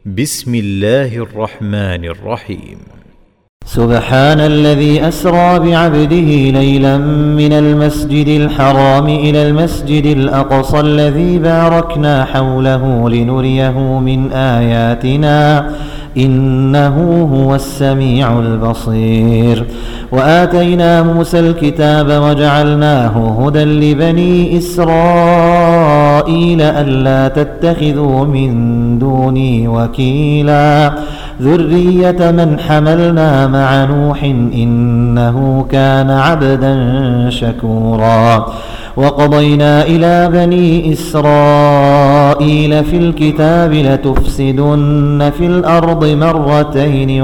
بسم الله الرحمن الرحيم. سبحان الذي أسرى بعبده ليلا من المسجد الحرام إلى المسجد الأقصى الذي باركنا حوله لنريه من آياتنا إنه هو السميع البصير. وآتينا موسى الكتاب وجعلناه هدى لبني إسرائيل ألا تتخذوا من دوني وكيلا ذرية من حملنا مع نوح إنه كان عبدا شكورا. وقضينا إلى بني إسرائيل في الكتاب لتفسدن في الأرض مرتين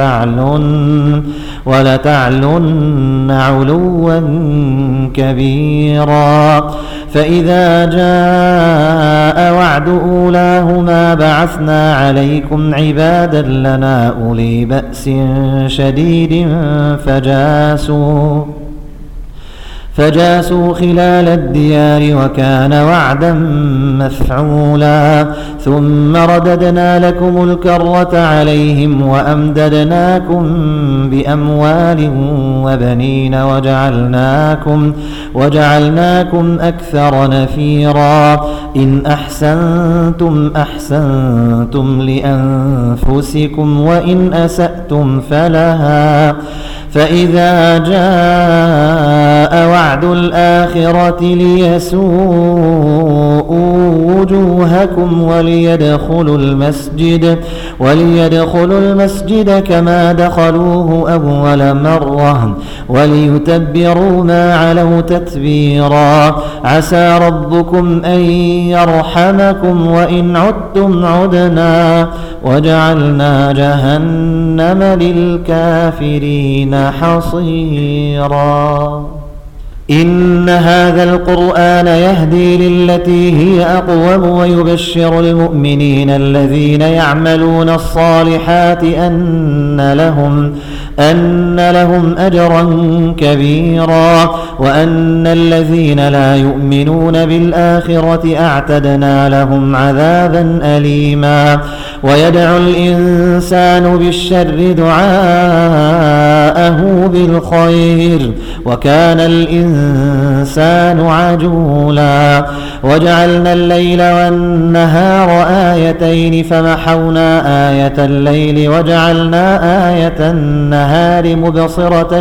ولتعلن علوا كبيرا. فإذا جاء وعد أولاهما بعثنا عليكم عبادا لنا أولي بأس شديد فجاسوا خلال الديار وكان وعدا مفعولا. ثم رددنا لكم الكرة عليهم وأمددناكم بأموال وبنين وجعلناكم أكثر نفيرا. إن أحسنتم أحسنتم لأنفسكم وإن أسأتم فلها. فإذا جاء وعد الآخرة ليسوءوا وجوهكم وليدخلوا المسجد كما دخلوه أول مرة وليتبروا ما علوا تتبيرا. عسى ربكم أن يرحمكم وإن عدتم عدنا وجعلنا جهنم للكافرين حصيرا. إن هذا القرآن يهدي للتي هي أقوم ويبشر المؤمنين الذين يعملون الصالحات أن لهم أجرا كبيرا وأن الذين لا يؤمنون بالآخرة أعتدنا لهم عذابا أليما. ويدعو الإنسان بالشر دعاءه بالخير وكان الإنسان عجولا. وجعلنا الليل والنهار آيتين فمحونا آية الليل وجعلنا آية النهار مبصرة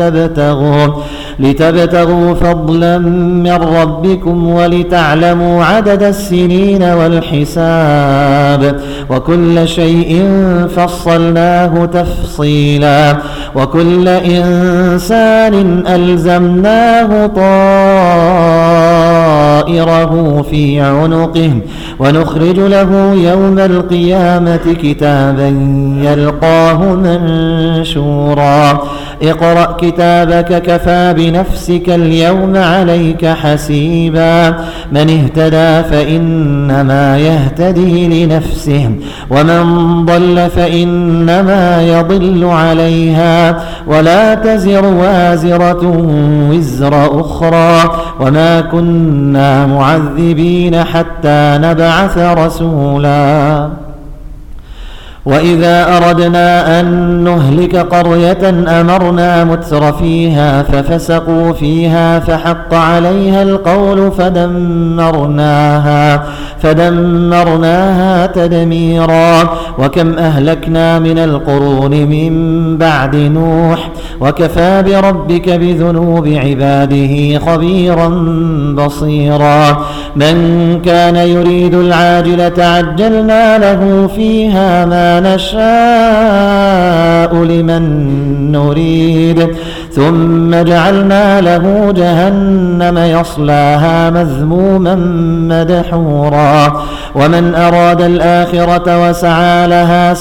لتبتغوا فضلا من ربكم ولتعلموا عدد السنين والحساب وكل شيء فصلناه تفصيلا. وكل إنسان ألزمناه طائره في عنقه ونخرج له يوم القيامة كتابا يلقاه منشورا. اقرأ كتابك كفى بنفسك اليوم عليك حسيبا. من اهتدى فإنما يهتدي لنفسه ومن ضل فإنما يضل عليها ولا تزر وازرة وزر أخرى وما كنا معذبين حتى نبعث رسولا. وإذا أردنا أن نهلك قرية أمرنا متر فيها ففسقوا فيها فحق عليها القول فدمرناها تدميرا. وكم أهلكنا من القرون من بعد نوح وكفى بربك بذنوب عباده خبيرا بصيرا. من كان يريد العاجلة عجلنا له فيها ما نشاء لمن نريد ثم جعلنا له جهنم يصلاها مذموما مدحورا. ومن أراد الآخرة وسعى لها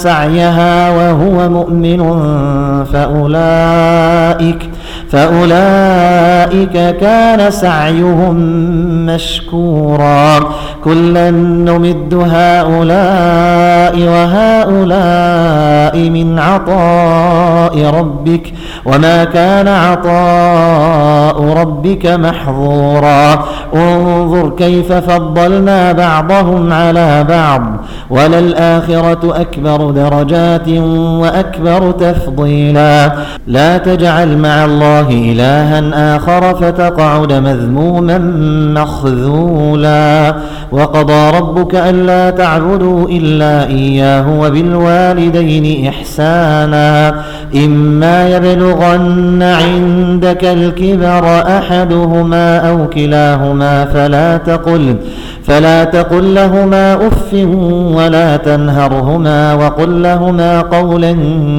فأولئك كان سعيهم مشكورا كلا نمد هؤلاء وهؤلاء من عطاء ربك وما كان عطاء ربك محظورا انظر كيف فضلنا بعضهم على بعض وللآخرة أكبر درجات وأكبر تفضيلا لا تجعل مع الله إلها آخر فتقعد مذموما مخذولا وقضى ربك ألا تعبدوا إلا إياه وبالوالدين إحسانا إما يبلغن عندك الكبر أحدهما أو كلاهما فلا تقل لهما أف ولا تنهرهما وقل لهما قولا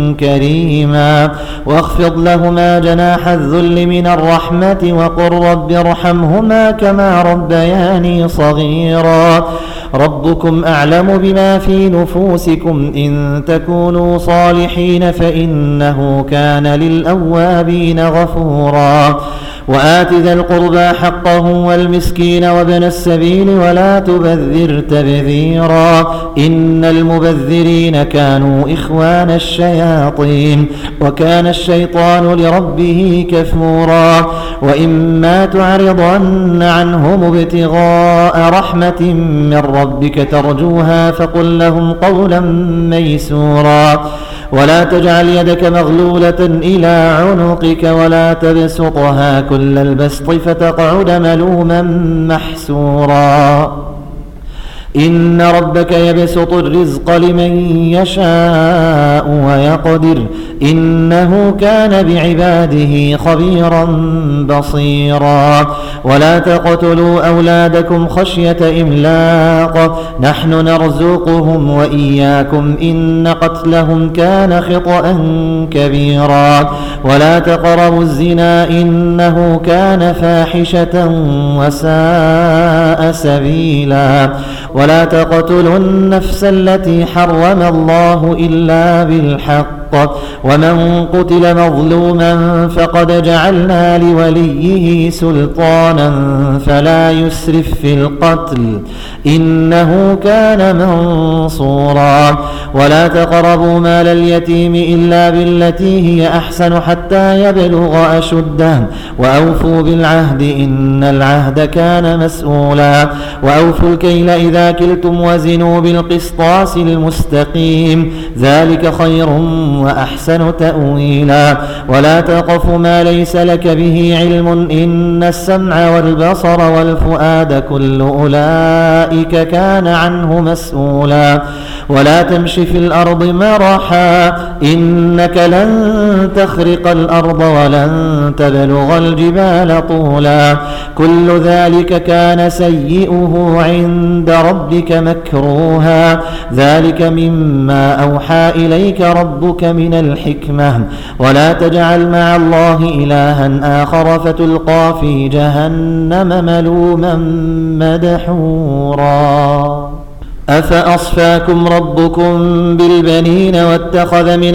كريما واخفض لهما جناح الذل من الرحمة وقل رب ارحمهما كما ربياني صغيرا ربكم أعلم بما في نفوسكم إن تكونوا صالحين فإنه كان للأوابين غفورا وآت ذا القربى حقه والمسكين وابن السبيل ولا تبذر تبذيرا إن المبذرين كانوا إخوان الشياطين وكان الشيطان لربه كفورا وإما تعرضن عنهم ابتغاء رحمة من ربك ترجوها فقل لهم قولا ميسورا ولا تجعل يدك مغلولة إلى عنقك ولا تبسطها كل البسط فتقعد ملوما محسورا إن ربك يبسط الرزق لمن يشاء ويقدر إنه كان بعباده خبيرا بصيرا ولا تقتلوا أولادكم خشية إملاق نحن نرزقهم وإياكم إن قتلهم كان خطأ كبيرا ولا تقربوا الزنا إنه كان فاحشة وساء سبيلا ولا تقتلوا النفس التي حرم الله إلا بالحق ومن قتل مظلوما فقد جعلنا لوليه سلطانا فلا يسرف في القتل إنه كان منصورا ولا تقربوا مال اليتيم إلا بالتي هي أحسن حتى يبلغ أشده وأوفوا بالعهد إن العهد كان مسؤولا وأوفوا الكيل إذا كلتم وزنوا بالقسطاس المستقيم ذلك خير وأحسن تأويلا ولا تقف ما ليس لك به علم إن السمع والبصر والفؤاد كل أولئك كان عنه مسؤولا ولا تمش في الأرض مرحا إنك لن تخرق الأرض ولن تبلغ الجبال طولا كل ذلك كان سيئه عند ربك مكروها ذلك مما أوحى إليك ربك من الحكمة ولا تجعل مع الله إلها آخر فتلقى في جهنم ملوما مدحورا أفأصفاكم ربكم بالبنين واتخذ من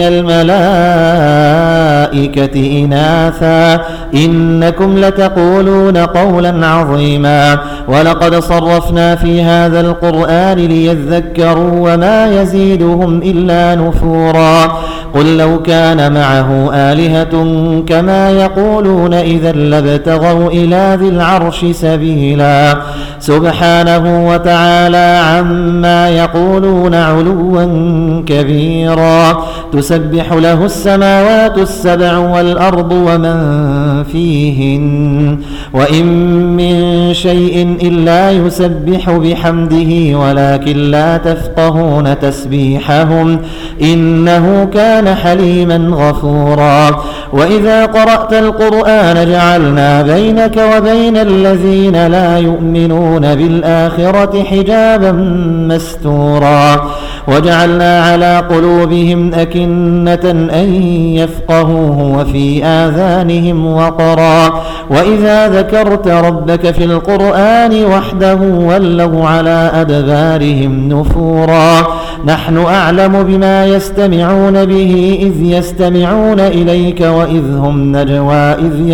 الملائكة إناثا إنكم لتقولون قولا عظيما ولقد صرفنا في هذا القرآن ليذكروا وما يزيدهم إلا نفورا قل لو كان معه آلهة كما يقولون إذا لابتغوا إلى ذي العرش سبيلا سبحانه وتعالى عما يقولون علوا كبيرا تسبح له السماوات السبع والأرض ومن فيهن وإن من شيء إلا يسبح بحمده ولكن لا تفقهون تسبيحهم إنه كان حليما غفورا وإذا قرأت القرآن جعلنا بينك وبين الذين لا يؤمنون بالآخرة حجابا مستورا وجعلنا على قلوبهم أكنة أن يفقهوه وفي آذانهم وقرا وإذا ذكرت ربك في القرآن وحده ولوا على أدبارهم نفورا نحن أعلم بما يستمعون به إليه إذ يستمعون إليك وإذ هم نجوى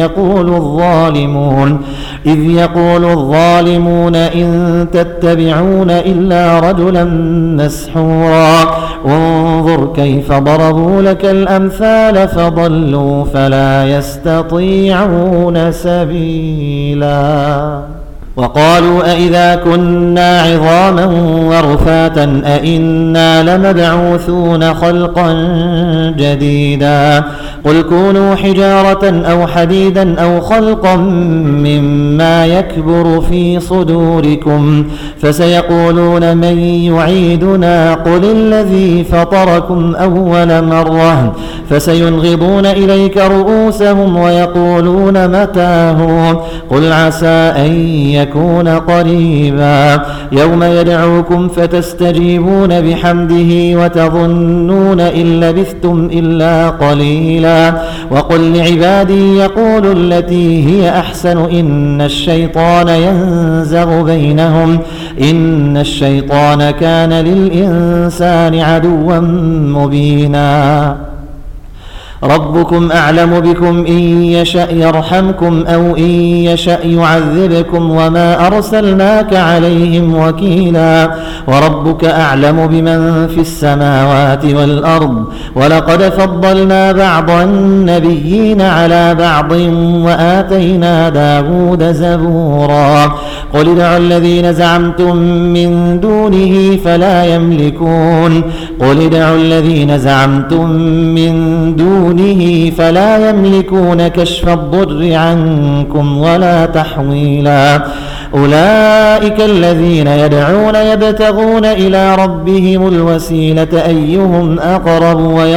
إذ يقول الظالمون إن تتبعون إلا رجلا مسحورا انظر كيف ضربوا لك الأمثال فضلوا فلا يستطيعون سبيلا وقالوا أئذا كنا عظاما ورفاتا أئنا لمبعوثون خلقا جديدا قل كونوا حجارة أو حديدا أو خلقا مما يكبر في صدوركم فسيقولون من يعيدنا قل الذي فطركم أول مرة فسينغضون إليك رؤوسهم ويقولون متى قل عسى أن يكون قريبا يوم يدعوكم فتستجيبون بحمده وتظنون إن لبثتم إلا قليلا وقل لعبادي يقولوا التي هي أحسن إن الشيطان ينزغ بينهم إن الشيطان كان للإنسان عدوا مبينا ربكم أعلم بكم إن يشأ يرحمكم أو إن يشأ يعذبكم وما أرسلناك عليهم وكيلا وربك أعلم بمن في السماوات والأرض ولقد فضلنا بعض النبيين على بعض وآتينا داود زبورا قل ادعوا الذين زعمتم من دونه فلا يملكون قل ادعوا الذين زعمتم من دونه فلا يملكون كشف الضر عنكم ولا تحويلا أولئك الذين يدعون يبتغون إلى ربهم الوسيلة أيهم أقرب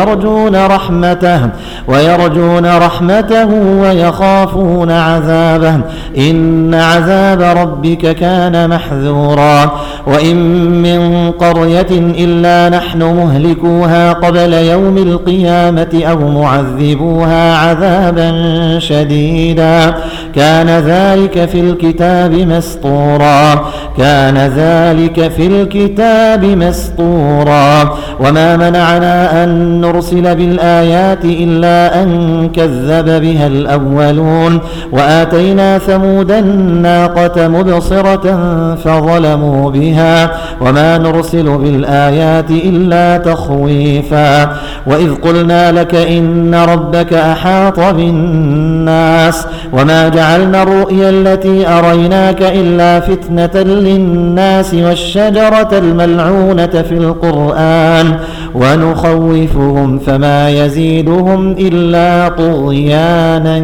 ويرجون رحمته ويخافون عذابه إن عذاب ربك كان محذورا وإن من قرية إلا نحن مهلكوها قبل يوم القيامة أو معذبوها عذابا شديدا كان ذلك في الكتاب مسطورا وما منعنا أن نرسل بالآيات إلا أن كذب بها الأولون وآتينا ثمود الناقة مبصرة فظلموا بها وما نرسل بالآيات إلا تخويفا وإذ قلنا لك إن ربك أحاط بالناس وما جعلنا الرؤيا التي أريناك إلا فتنة للناس والشجرة الملعونة في القرآن ونخوفهم فما يزيدهم إلا طغيانا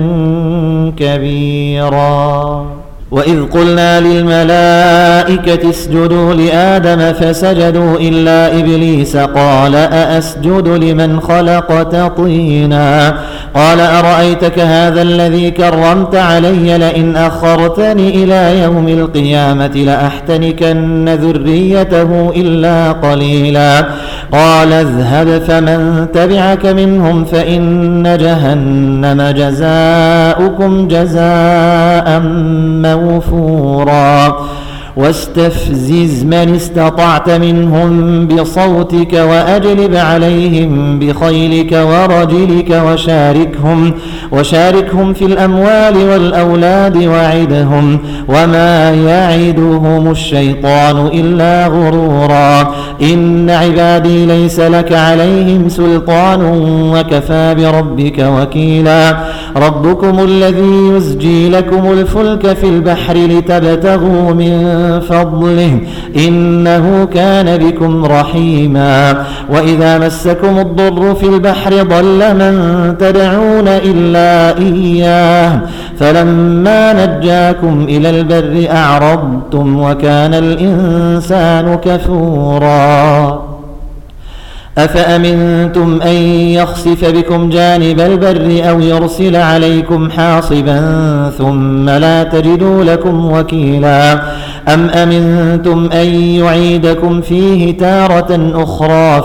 كبيرا وإذ قلنا للملائكة اسجدوا لآدم فسجدوا إلا إبليس قال أأسجد لمن خلقت طينا قال أرأيتك هذا الذي كرمت علي لئن أخرتني إلى يوم القيامة لأحتنكن ذريته إلا قليلا قال اذهب فمن تبعك منهم فإن جهنم جزاؤكم جزاء موفورا واستفزز من استطعت منهم بصوتك وأجلب عليهم بخيلك ورجلك وشاركهم في الأموال والأولاد وعدهم وما يعدهم الشيطان إلا غرورا إن عبادي ليس لك عليهم سلطان وكفى بربك وكيلا ربكم الذي يزجي لكم الفلك في البحر لتبتغوا من فضله إنه كان بكم رحيما وإذا مسكم الضر في البحر ضل من تدعون إلا إياه فلما نجاكم إلى البر أعرضتم وكان الإنسان كفورا أفأمنتم أن يخسف بكم جانب البر أو يرسل عليكم حاصبا ثم لا تجدوا لكم وكيلا أم أمنتم أن يعيدكم فيه تارة أخرى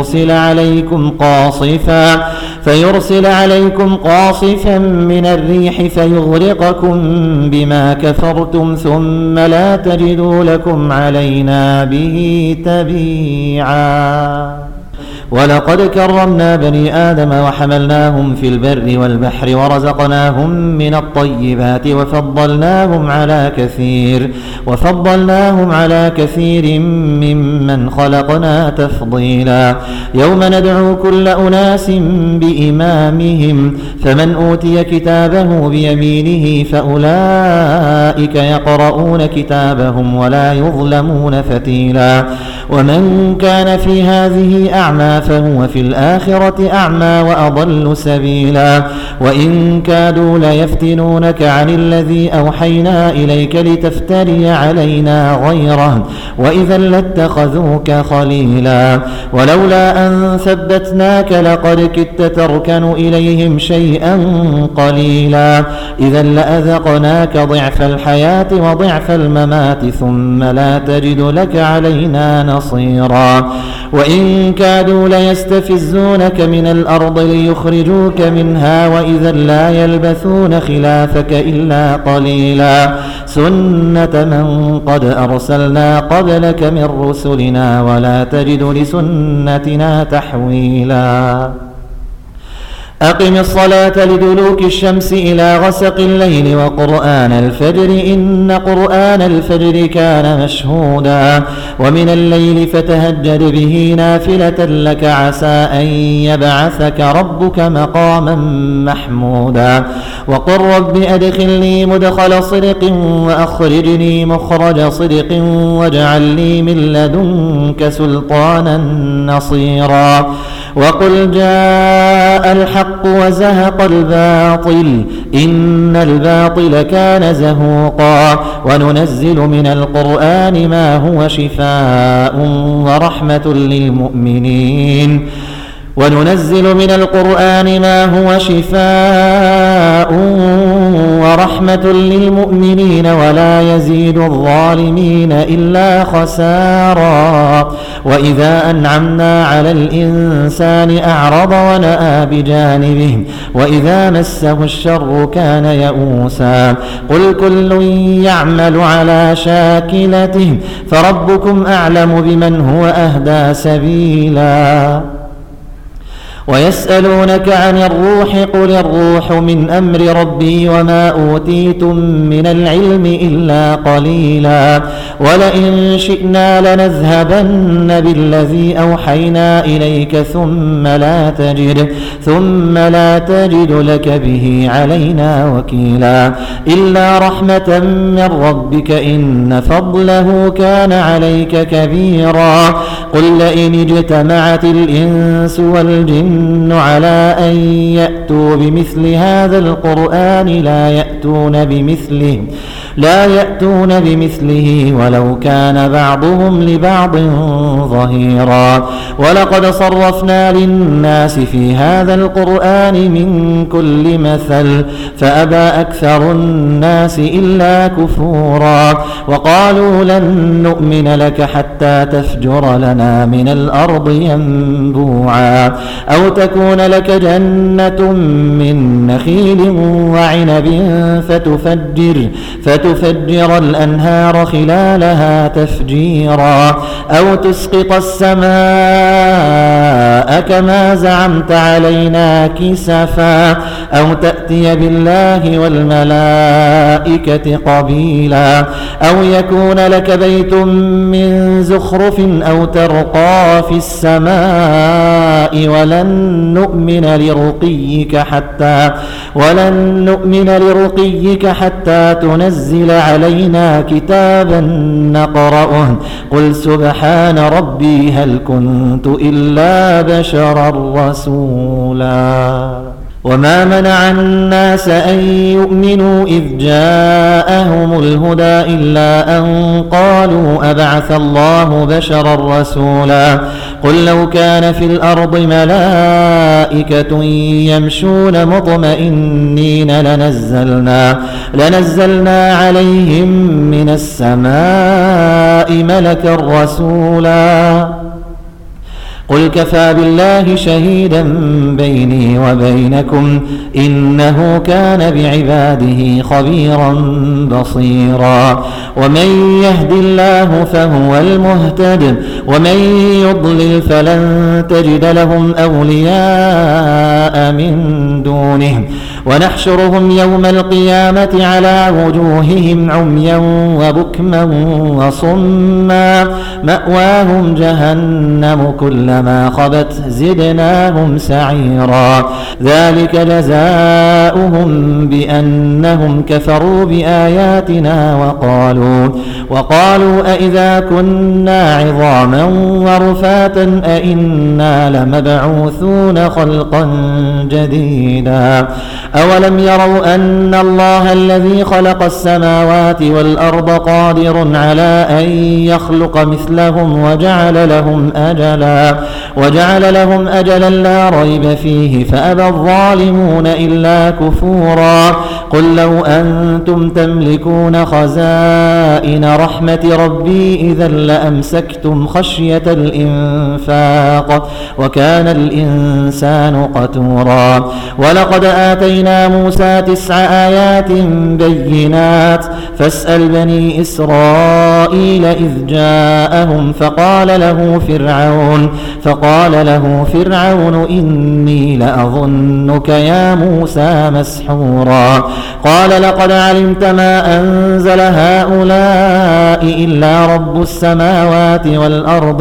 فيرسل عليكم قاصفا من الريح فيغرقكم بما كفرتم ثم لا تجدوا لكم علينا به تبيعا ولقد كرمنا بني آدم وحملناهم في البر والبحر ورزقناهم من الطيبات وفضلناهم على كثير ممن خلقنا تفضيلا يوم ندعو كل أناس بإمامهم فمن أوتي كتابه بيمينه فأولئك يقرؤون كتابهم ولا يظلمون فتيلا ومن كان في هذه أعمى فهو في الآخرة أعمى وأضل سبيلا وإن كادوا ليفتنونك عن الذي أوحينا إليك لتفتري علينا غيره وإذا لاتخذوك خليلا ولولا أن ثبتناك لقد كدت تركن إليهم شيئا قليلا إذا لأذقناك ضعف الحياة وضعف الممات ثم لا تجد لك علينا نصيرا وإن كادوا ليستفزونك من الأرض ليخرجوك منها وإذا لا يلبثون خلافك إلا قليلا سنة من قد أرسلنا قبلك من رسلنا ولا تجد لسنتنا تحويلا أقم الصلاة لدلوك الشمس إلى غسق الليل وقرآن الفجر إن قرآن الفجر كان مشهودا ومن الليل فتهجد به نافلة لك عسى أن يبعثك ربك مقاما محمودا وقل رب أدخلني مدخل صدق وأخرجني مخرج صدق واجعل لي من لدنك سلطانا نصيرا وقل جاء الحق وزهق الباطل إن الباطل كان زهوقا وننزل من القرآن ما هو شفاء ورحمة للمؤمنين ولا يزيد الظالمين إلا خسارا وإذا أنعمنا على الإنسان أعرض ونأى بجانبه وإذا مسه الشر كان يئوسا قل كل يعمل على شاكلته فربكم أعلم بمن هو أهدى سبيلا ويسألونك عن الروح قل الروح من أمر ربي وما أوتيتم من العلم إلا قليلا ولئن شئنا لنذهبن بالذي أوحينا إليك ثم لا تجد لك به علينا وكيلا إلا رحمة من ربك إن فضله كان عليك كبيرا قل لئن اجتمعت الإنس والجن على أن يأتوا بمثل هذا القرآن لا يأتون بمثله ولو كان بعضهم لبعض ظهيرا ولقد صرفنا للناس في هذا القرآن من كل مثل فأبى أكثر الناس إلا كفورا وقالوا لن نؤمن لك حتى تفجر لنا من الأرض ينبوعا أو تكون لك جنة من نخيل وعنب فتفجر الأنهار خلالها تفجيرا أو تسقط السماء كما زعمت علينا كسفا أو تأتي بالله والملائكة قبيلا أو يكون لك بيت من زخرف أو ترقى في السماء ولن نؤمن لرقيك حتى تنزل علينا كتابا نقرأه قل سبحان ربي هل كنت إلا بشرا رسولا وما منع الناس أن يؤمنوا إذ جاءهم الهدى إلا أن قالوا أبعث الله بشرا رسولا قل لو كان في الأرض ملائكة يمشون مطمئنين لنزلنا عليهم من السماء ملكا رسولا قل كفى بالله شهيدا بيني وبينكم إنه كان بعباده خبيرا بصيرا ومن يهد الله فهو المهتد ومن يضلل فلن تجد لهم أولياء من دونه ونحشرهم يوم القيامة على وجوههم عميا وبكما وصما مأواهم جهنم كلما خبت زدناهم سعيرا ذلك جزاؤهم بأنهم كفروا بآياتنا وقالوا أئذا كنا عظاما ورفاتا أئنا لمبعوثون خلقا جديدا أولم يروا أن الله الذي خلق السماوات والأرض قادر على أن يخلق مثلهم وجعل لهم أجلا لا ريب فيه فأبى الظالمون إلا كفورا قل لو أنتم تملكون خزائن رحمة ربي إذا لأمسكتم خشية الإنفاق وكان الإنسان قتورا ولقد آتينا موسى 9 آيات بينات فاسأل بني إسرائيل إذ جاءهم فقال له فرعون إني لأظنك يا موسى مسحورا قال لقد علمت ما أنزل هؤلاء إلا رب السماوات والأرض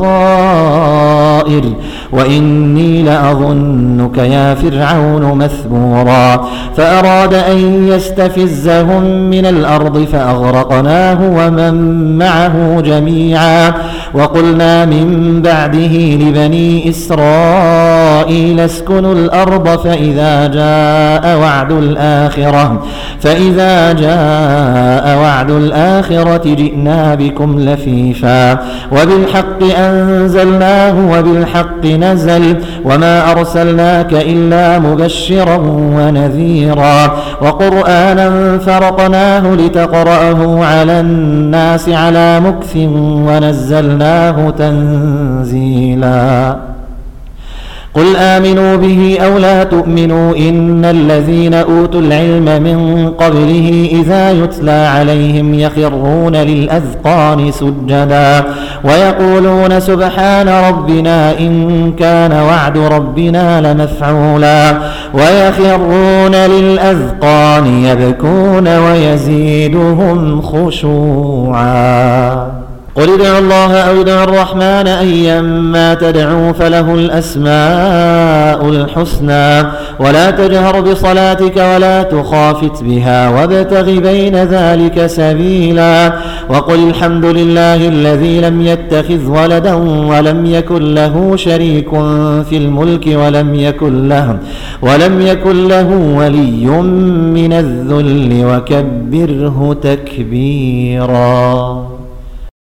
بصائر وإني لأظنك يا فرعون مثبورا فأراد أن يستفزهم من الأرض فأغرقناه ومن معه جميعا وقلنا من بعده لبني إسرائيل اسكنوا الأرض فإذا جاء وعد الآخرة جئنا بكم لفيفا وبالحق أنزلناه وبالحق نزل وما أرسلناك إلا مبشرا ونذيرا وقرآنا فرقناه لتقرأه على الناس على مكث ونزلناه تنزيلا قل آمنوا به أو لا تؤمنوا إن الذين أوتوا العلم من قبله إذا يتلى عليهم يخرون للأذقان سجدا ويقولون سبحان ربنا إن كان وعد ربنا لمفعولا ويخرون للأذقان يبكون ويزيدهم خشوعا قل ادعوا الله أو ادعوا الرحمن أيما تدعوا فله الأسماء الحسنى ولا تجهر بصلاتك ولا تخافت بها وابتغ بين ذلك سبيلا وقل الحمد لله الذي لم يتخذ ولدا ولم يكن له شريك في الملك ولم يكن له ولي من الذل وكبره تكبيرا.